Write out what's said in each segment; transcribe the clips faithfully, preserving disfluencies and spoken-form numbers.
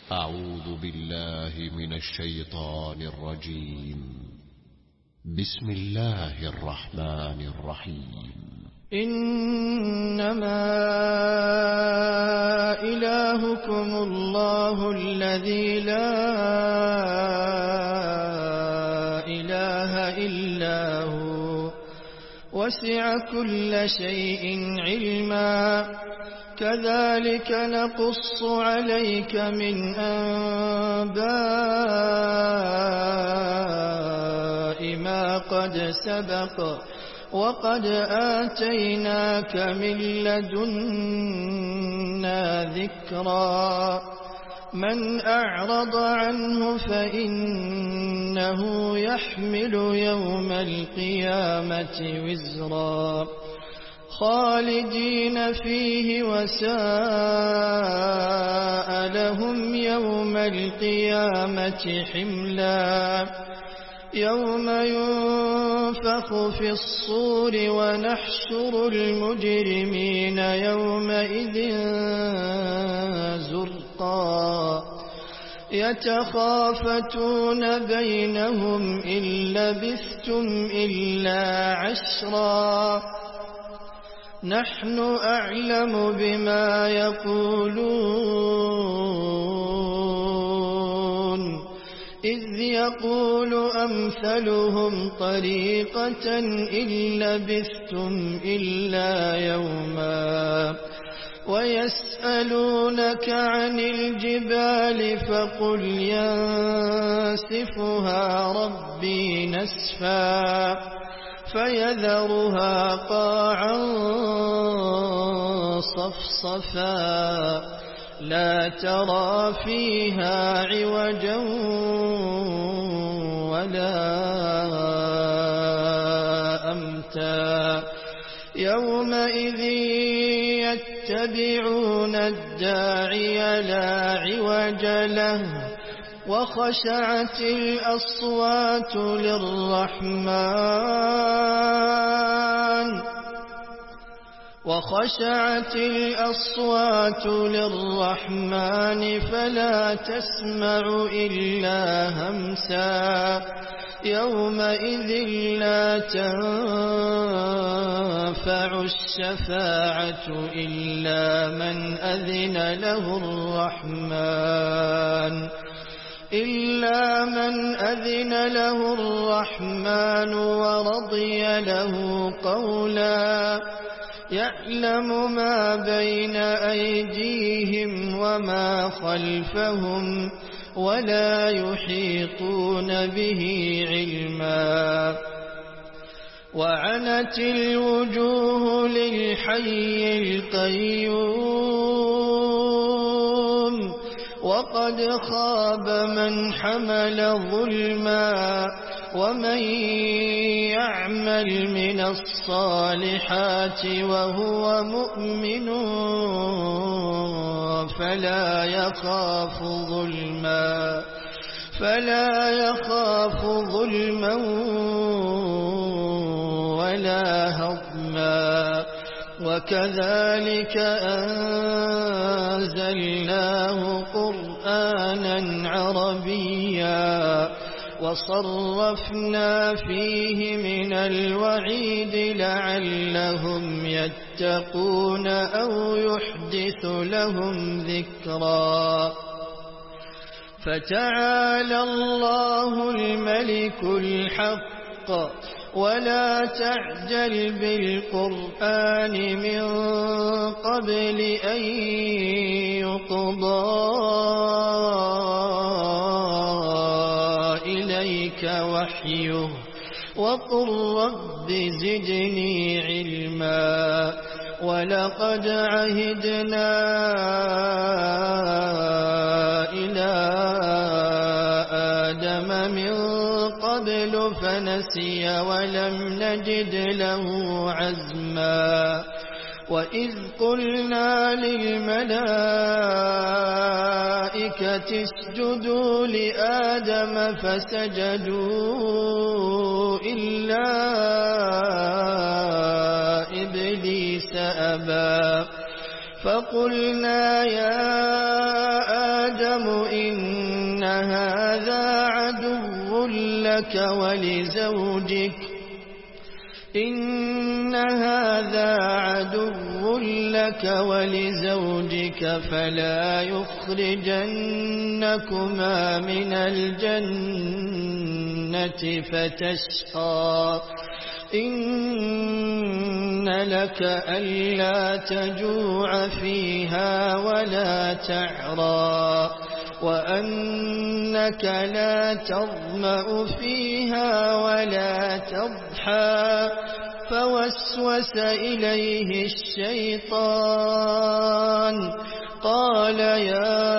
أعوذ بالله من الشيطان الرجيم. بسم الله الرحمن الرحيم. إنما إلهكم الله الذي لا إله إلا هو وسع كل شيء علما كذلك نقص عليك من أنباء ما قد سبق وقد آتيناك من لدنا ذكرا من أعرض عنه فإنه يحمل يوم القيامة وزرا خالدين فيه وساء لهم يوم القيامة حملا يوم ينفخ في الصور ونحشر المجرمين يومئذ زرقا يتخافتون بينهم إن لبثتم إلا عشرا نحن أعلم بما يقولون إذ يقول أمثلهم طريقة إن لبثتم إلا يوما ويسألونك عن الجبال فقل ينسفها ربي نسفا فيذرها قاعا صفصفا لا ترى فيها عوجا ولا أمتا يومئذ يتبعون الداعي لا عوج له وخشعت الأصوات للرحمن وخشعت الأصوات للرحمن فلا تسمع إلا همسا يومئذ لا تنفع الشفاعة إلا من أذن له الرحمن إلا من أذن له الرحمن ورضي له قولا يعلم ما بين أيديهم وما خلفهم ولا يحيطون به علما وعنت الوجوه للحي القيوم وقد خاب من حمل ظلما ومن يعمل من الصالحات وهو مؤمن فلا يخاف ظلما فلا يخاف ظلما ولا هضما وكذلك أنزلناه قرآنا عربيا وصرفنا فيه من الوعيد لعلهم يتقون أو يحدث لهم ذكرا فتعالى الله الملك الحق ولا تعجل بالقرآن من قبل أن يقضى إليك وحيه وقل رب زدني علما ولقد عهدنا إلى آدم من قبل فنسي ولم نجد له عزما وإذ قلنا للملائكة اسجدوا لآدم فسجدوا إلا إبليس أبى فقلنا يا آدم إن هذا عدو لك ولزوجك إن هذا عدو لك ولزوجك فلا يخرجنكما من الجنة فتشقى إن لك ألا تجوع فيها ولا تعرى وأنك لا تظمأ فيها ولا تضحى فوسوس إليه الشيطان قال يا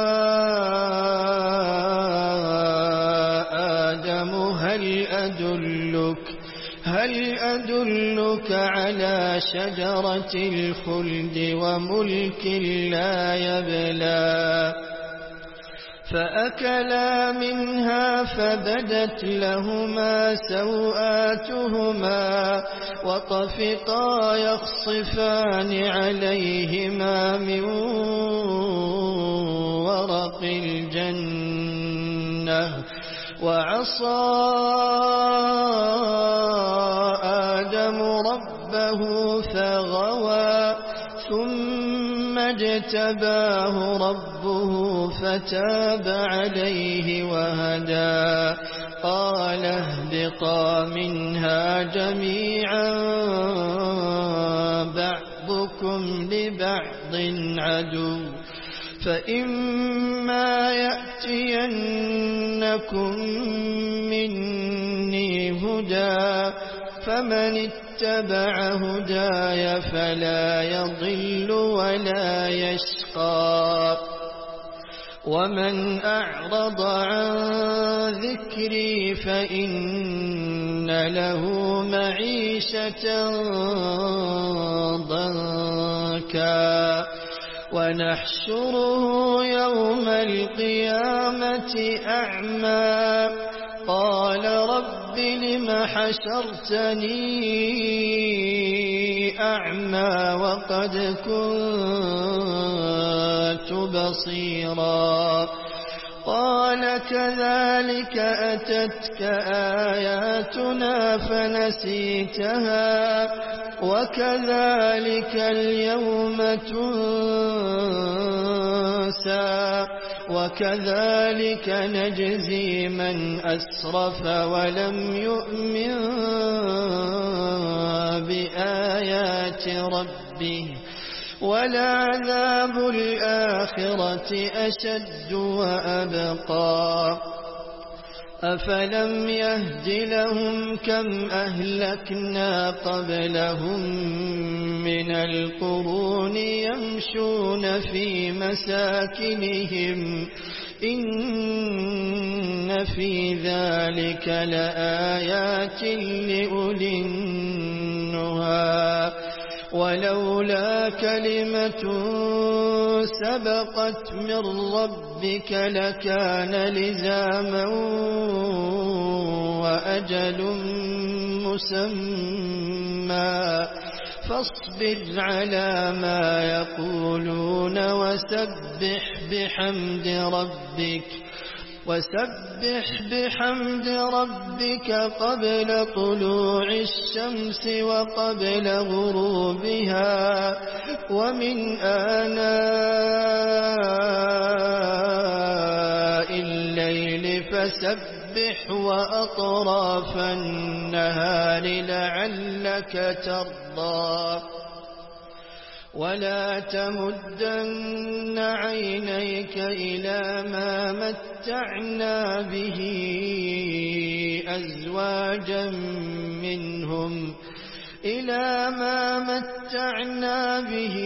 آدم هل أدلك هل أدلك على شجرة الخلد وملك لا يبلى فأكلا منها فبدت لهما سوآتهما وطفقا يخصفان عليهما من ورق الجنة وعصى آدم ربه فغوى ثم اجتباه ربه فتاب عليه وهدى قال اهبطا منها جميعا بعضكم لبعض عدو فإما يأتينكم مني هدى فمن اتبع هداي فلا يضل ولا يشقى ومن أعرض عن ذكري فإن له معيشة ضنكا ونحشره يوم القيامة أعمى قال رب لم حشرتني أعمى وقد كنت بصيرا قال كذلك أتتك آياتنا فنسيتها وكذلك اليوم تنسى وكذلك نجزي من أسرف ولم يؤمن بآيات ربه ولعذاب الآخرة أشد وأبقى أفلم يهد لهم كم أهلكنا قبلهم من القرون يمشون في مساكنهم إن في ذلك لآيات لأولي النهى ولولا كلمة سبقت من ربك لكان لزاما وأجل مسمى فاصبر على ما يقولون وسبح بحمد ربك وسبح بحمد ربك قبل طلوع الشمس وقبل غروبها ومن آناء الليل فسبح وأطراف النهار لعلك ترضى ولا تمدن عينيك إلى ما متعنا به أزواجا منهم إلى ما متعنا به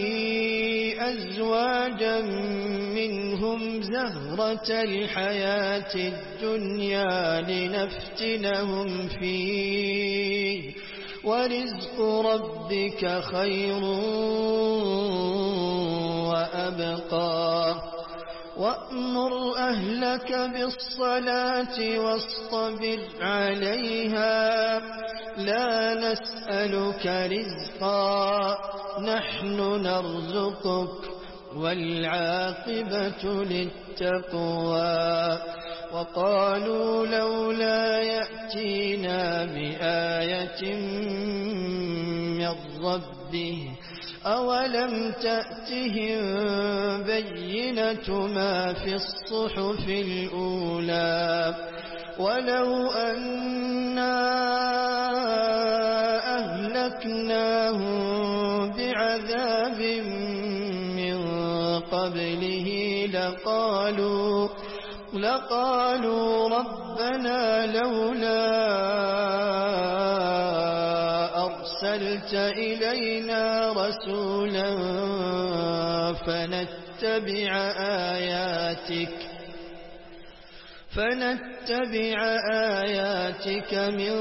أزواجا منهم زهرة الحياة الدنيا لنفتنهم فيه ورزق ربك خير وأبقى وأمر أهلك بالصلاة واصطبر عليها لا نسألك رزقا نحن نرزقك والعاقبة للتقوى وقالوا لولا يأتينا بآية من ربه أولم تأتهم بينة ما في الصحف الأولى ولو أنا أهلكناهم بعذاب من قبله لقالوا لقالوا ربنا لولا أرسلت إلينا رسولا فنتبع آياتك فنتبع آياتك من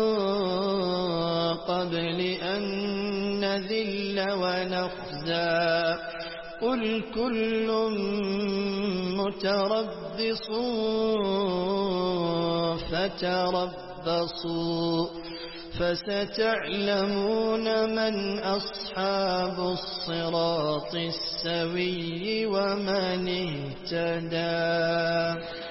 قبل أن نذل ونخزى قل كل متربص فتربصوا فستعلمون من أصحاب الصراط السوي ومن اهتدى.